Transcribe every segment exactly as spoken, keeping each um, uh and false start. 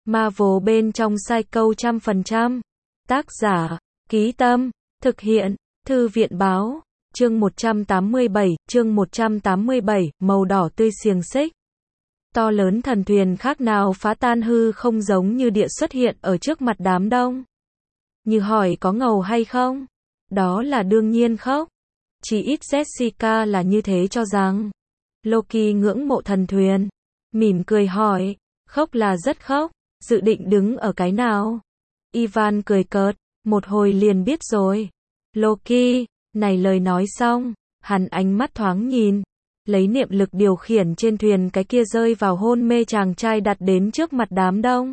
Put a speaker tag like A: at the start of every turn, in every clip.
A: Marvel bên trong Psycho trăm phần trăm. Tác giả, Ký Tâm, thực hiện, Thư viện Báo, chương một trăm tám mươi bảy, chương một trăm tám mươi bảy, màu đỏ tươi xiềng xích. To lớn thần thuyền khác nào phá tan hư không giống như địa xuất hiện ở trước mặt đám đông. Như hỏi có ngầu hay không? Đó là đương nhiên khóc. Chỉ ít Jessica là như thế cho rằng. Loki ngưỡng mộ thần thuyền. Mỉm cười hỏi, khóc là rất khóc, dự định đứng ở cái nào? Ivan cười cợt, một hồi liền biết rồi. Loki, này lời nói xong, hắn ánh mắt thoáng nhìn, lấy niệm lực điều khiển trên thuyền cái kia rơi vào hôn mê chàng trai đặt đến trước mặt đám đông.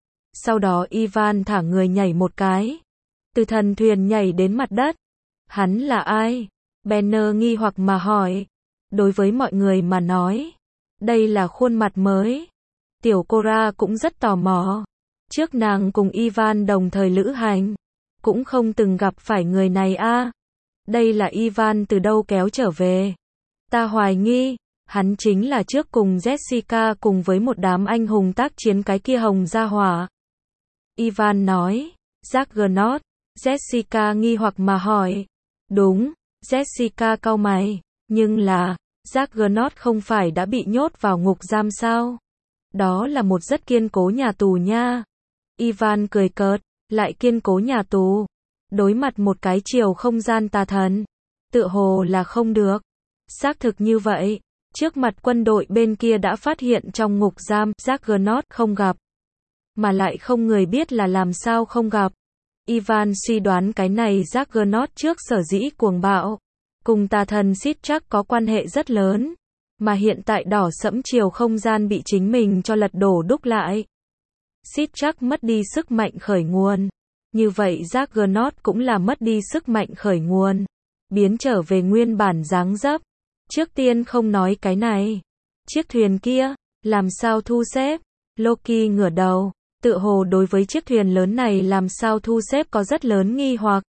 A: Sau đó Ivan thả người nhảy một cái, từ thần thuyền nhảy đến mặt đất. Hắn là ai? Banner nghi hoặc mà hỏi. Đối với mọi người mà nói, đây là khuôn mặt mới. Tiểu Cora cũng rất tò mò. Trước nàng cùng Ivan đồng thời lữ hành, cũng không từng gặp phải người này a. À. Đây là Ivan từ đâu kéo trở về? Ta hoài nghi, hắn chính là trước cùng Jessica cùng với một đám anh hùng tác chiến cái kia hồng gia hỏa. Ivan nói, Juggernaut. Jessica nghi hoặc mà hỏi. Đúng, Jessica cau mày, nhưng là, Juggernaut không phải đã bị nhốt vào ngục giam sao? Đó là một rất kiên cố nhà tù nha. Ivan cười cợt, lại kiên cố nhà tù. Đối mặt một cái chiều không gian tà thần, tựa hồ là không được. Xác thực như vậy, trước mặt quân đội bên kia đã phát hiện trong ngục giam, Juggernaut không gặp. Mà lại không người biết là làm sao không gặp. Ivan suy đoán cái này Juggernaut trước sở dĩ cuồng bạo, cùng tà thần Sitrach có quan hệ rất lớn, mà hiện tại đỏ sẫm chiều không gian bị chính mình cho lật đổ đúc lại. Sitrach mất đi sức mạnh khởi nguồn, như vậy Juggernaut cũng là mất đi sức mạnh khởi nguồn, biến trở về nguyên bản dáng dấp. Trước tiên không nói cái này, chiếc thuyền kia, làm sao thu xếp? Loki ngửa đầu, tựa hồ đối với chiếc thuyền lớn này làm sao thu xếp có rất lớn nghi hoặc.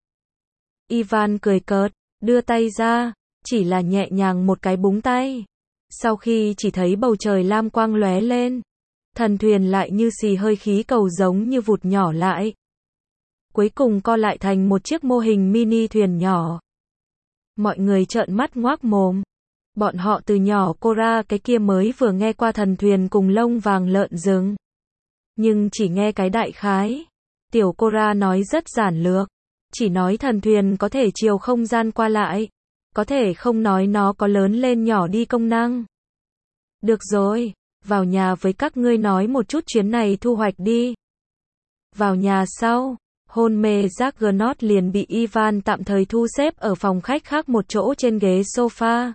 A: Ivan cười cợt, đưa tay ra, chỉ là nhẹ nhàng một cái búng tay. Sau khi chỉ thấy bầu trời lam quang lóe lên, thần thuyền lại như xì hơi khí cầu giống như vụt nhỏ lại. Cuối cùng co lại thành một chiếc mô hình mini thuyền nhỏ. Mọi người trợn mắt ngoác mồm. Bọn họ từ nhỏ Cora cái kia mới vừa nghe qua thần thuyền cùng lông vàng lợn rừng. Nhưng chỉ nghe cái đại khái. Tiểu Cora nói rất giản lược. Chỉ nói thần thuyền có thể chiều không gian qua lại. Có thể không nói nó có lớn lên nhỏ đi công năng. Được rồi, vào nhà với các ngươi nói một chút chuyến này thu hoạch đi. Vào nhà sau, hôn mê Juggernaut liền bị Ivan tạm thời thu xếp ở phòng khách khác một chỗ trên ghế sofa.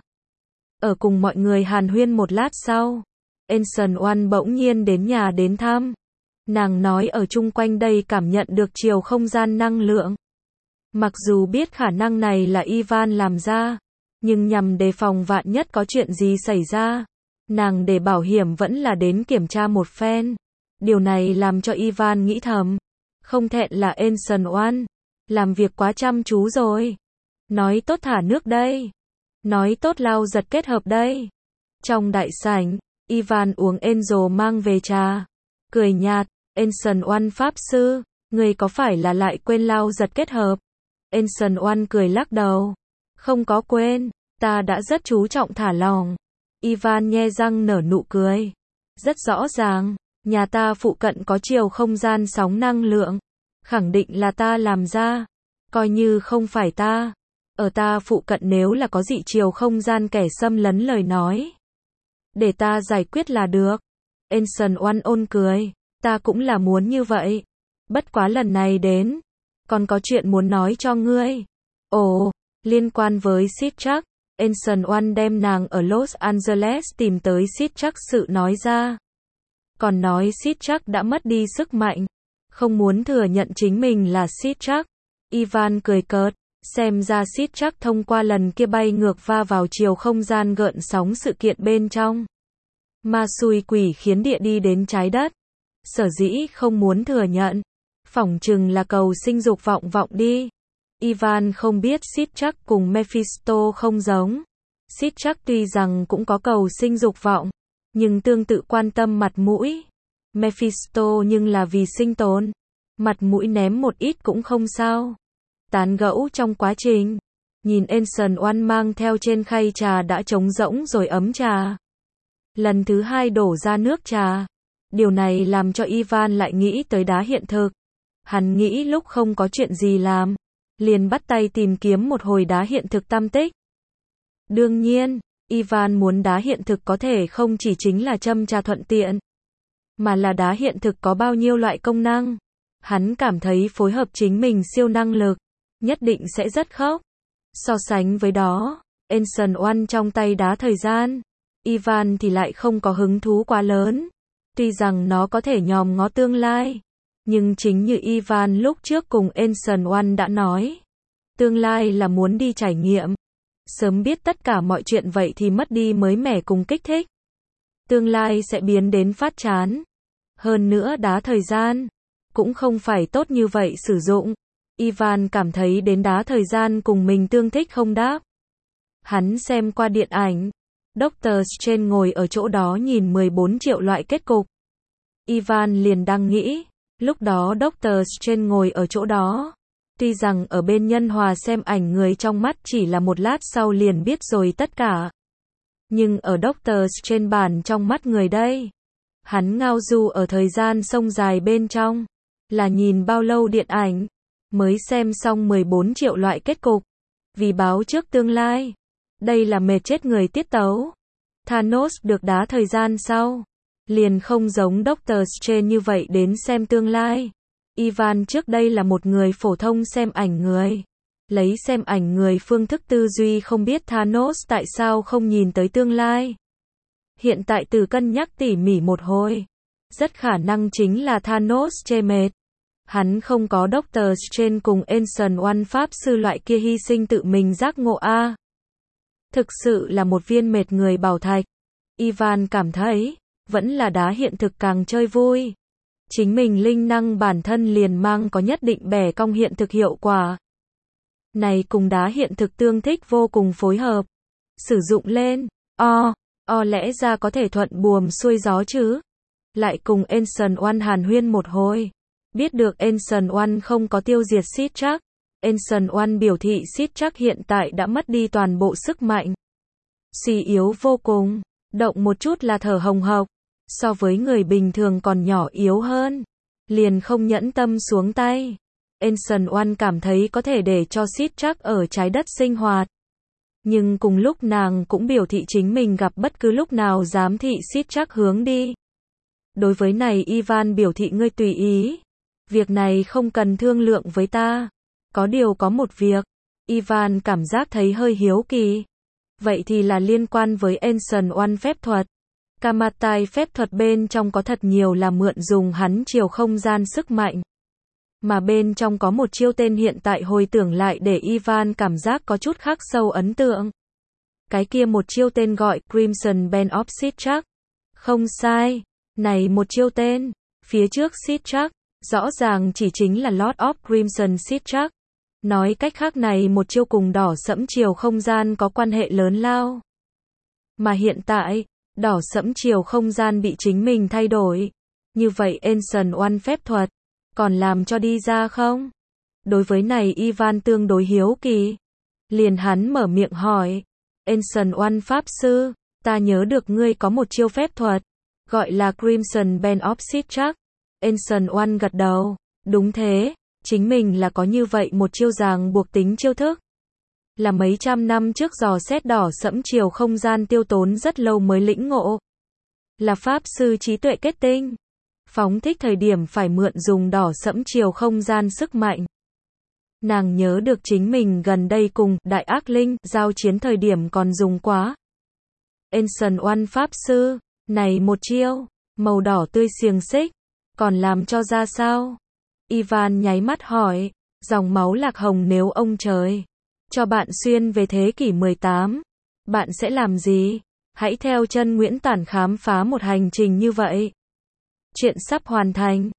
A: Ở cùng mọi người hàn huyên một lát sau, Ancient One bỗng nhiên đến nhà đến thăm. Nàng nói ở chung quanh đây cảm nhận được chiều không gian năng lượng. Mặc dù biết khả năng này là Ivan làm ra, nhưng nhằm đề phòng vạn nhất có chuyện gì xảy ra, nàng để bảo hiểm vẫn là đến kiểm tra một phen. Điều này làm cho Ivan nghĩ thầm, không thẹn là Ancient One, làm việc quá chăm chú rồi. Nói tốt thả nước đây, nói tốt lau giật kết hợp đây. Trong đại sảnh, Ivan uống Angel mang về trà, cười nhạt, Ancient One pháp sư, người có phải là lại quên lau giật kết hợp? Ancient One cười lắc đầu, không có quên, ta đã rất chú trọng thả lỏng. Ivan nhe răng nở nụ cười, rất rõ ràng, nhà ta phụ cận có chiều không gian sóng năng lượng, khẳng định là ta làm ra, coi như không phải ta, ở ta phụ cận nếu là có dị chiều không gian kẻ xâm lấn lời nói, để ta giải quyết là được. Ancient One ôn cười, ta cũng là muốn như vậy, bất quá lần này đến, còn có chuyện muốn nói cho ngươi. Ồ, liên quan với Sitrach, Ancient One đem nàng ở Los Angeles tìm tới Sitrach sự nói ra. Còn nói Sitrach đã mất đi sức mạnh, không muốn thừa nhận chính mình là Sitrach. Ivan cười cợt, xem ra Sitrach thông qua lần kia bay ngược va vào chiều không gian gợn sóng sự kiện bên trong. Ma xui quỷ khiến địa đi đến trái đất. Sở dĩ không muốn thừa nhận, phỏng chừng là cầu sinh dục vọng vọng đi. Ivan không biết Sitrach cùng Mephisto không giống. Sitrach tuy rằng cũng có cầu sinh dục vọng, nhưng tương tự quan tâm mặt mũi. Mephisto nhưng là vì sinh tồn. Mặt mũi ném một ít cũng không sao. Tán gẫu trong quá trình. Nhìn Ancient One mang theo trên khay trà đã trống rỗng rồi ấm trà. Lần thứ hai đổ ra nước trà. Điều này làm cho Ivan lại nghĩ tới đá hiện thực. Hắn nghĩ lúc không có chuyện gì làm, liền bắt tay tìm kiếm một hồi đá hiện thực tam tích. Đương nhiên, Ivan muốn đá hiện thực có thể không chỉ chính là châm trà thuận tiện, mà là đá hiện thực có bao nhiêu loại công năng. Hắn cảm thấy phối hợp chính mình siêu năng lực, nhất định sẽ rất khốc. So sánh với đó, Ancient One trong tay đá thời gian, Ivan thì lại không có hứng thú quá lớn. Tuy rằng nó có thể nhòm ngó tương lai, nhưng chính như Ivan lúc trước cùng Ancient One đã nói, tương lai là muốn đi trải nghiệm. Sớm biết tất cả mọi chuyện vậy thì mất đi mới mẻ cùng kích thích. Tương lai sẽ biến đến phát chán. Hơn nữa đá thời gian cũng không phải tốt như vậy sử dụng. Ivan cảm thấy đến đá thời gian cùng mình tương thích không đáp. Hắn xem qua điện ảnh, Doctor Strange ngồi ở chỗ đó nhìn mười bốn triệu loại kết cục. Ivan liền đang nghĩ, lúc đó Doctor Strange ngồi ở chỗ đó. Tuy rằng ở bên nhân hòa xem ảnh người trong mắt chỉ là một lát sau liền biết rồi tất cả. Nhưng ở Doctor Strange bản trong mắt người đây, hắn ngao du ở thời gian sông dài bên trong, là nhìn bao lâu điện ảnh, mới xem xong mười bốn triệu loại kết cục. Vì báo trước tương lai, đây là mệt chết người tiết tấu. Thanos được đá thời gian sau, liền không giống Doctor Strange như vậy đến xem tương lai. Ivan trước đây là một người phổ thông xem ảnh người. Lấy xem ảnh người phương thức tư duy không biết Thanos tại sao không nhìn tới tương lai. Hiện tại từ cân nhắc tỉ mỉ một hồi, rất khả năng chính là Thanos chê mệt. Hắn không có Doctor Strange cùng Ancient One Pháp sư loại kia hy sinh tự mình giác ngộ a. Thực sự là một viên mệt người bảo thạch. Ivan cảm thấy, vẫn là đá hiện thực càng chơi vui. Chính mình linh năng bản thân liền mang có nhất định bẻ cong hiện thực hiệu quả. Này cùng đá hiện thực tương thích vô cùng phối hợp. Sử dụng lên, o, o lẽ ra có thể thuận buồm xuôi gió chứ. Lại cùng Ancient One hàn huyên một hồi. Biết được Ancient One không có tiêu diệt Sid Trắc. Ancient One biểu thị Sid Trắc hiện tại đã mất đi toàn bộ sức mạnh. Suy yếu vô cùng, động một chút là thở hồng hộc. So với người bình thường còn nhỏ yếu hơn. Liền không nhẫn tâm xuống tay. Ancient One cảm thấy có thể để cho Sid Trắc ở trái đất sinh hoạt. Nhưng cùng lúc nàng cũng biểu thị chính mình gặp bất cứ lúc nào giám thị Sid Trắc hướng đi. Đối với này Ivan biểu thị ngươi tùy ý. Việc này không cần thương lượng với ta. Có điều có một việc. Ivan cảm giác thấy hơi hiếu kỳ. Vậy thì là liên quan với Ancient One phép thuật. Kamatai phép thuật bên trong có thật nhiều là mượn dùng hắn chiều không gian sức mạnh. Mà bên trong có một chiêu tên hiện tại hồi tưởng lại để Ivan cảm giác có chút khắc sâu ấn tượng. Cái kia một chiêu tên gọi Crimson Band of Sid Trắc. Không sai, này một chiêu tên, phía trước Sid Trắc, rõ ràng chỉ chính là Lord of Crimson Sid Trắc. Nói cách khác này một chiêu cùng đỏ sẫm chiều không gian có quan hệ lớn lao. Mà hiện tại, đỏ sẫm chiều không gian bị chính mình thay đổi. Như vậy Ancient One phép thuật, còn làm cho đi ra không? Đối với này Ivan tương đối hiếu kỳ. Liền hắn mở miệng hỏi. Ancient One Pháp Sư, ta nhớ được ngươi có một chiêu phép thuật, gọi là Crimson Band of Sid Trắc. Ancient One gật đầu. Đúng thế, chính mình là có như vậy một chiêu ràng buộc tính chiêu thức. Là mấy trăm năm trước dò xét đỏ sẫm chiều không gian tiêu tốn rất lâu mới lĩnh ngộ. Là Pháp Sư trí tuệ kết tinh. Phóng thích thời điểm phải mượn dùng đỏ sẫm chiều không gian sức mạnh. Nàng nhớ được chính mình gần đây cùng Đại Ác Linh giao chiến thời điểm còn dùng quá. Ancient One Pháp Sư, này một chiêu, màu đỏ tươi xiềng xích, còn làm cho ra sao? Ivan nháy mắt hỏi, dòng máu lạc hồng nếu ông trời cho bạn xuyên về thế kỷ mười tám, bạn sẽ làm gì? Hãy theo chân Nguyễn Tản khám phá một hành trình như vậy. Chuyện sắp hoàn thành.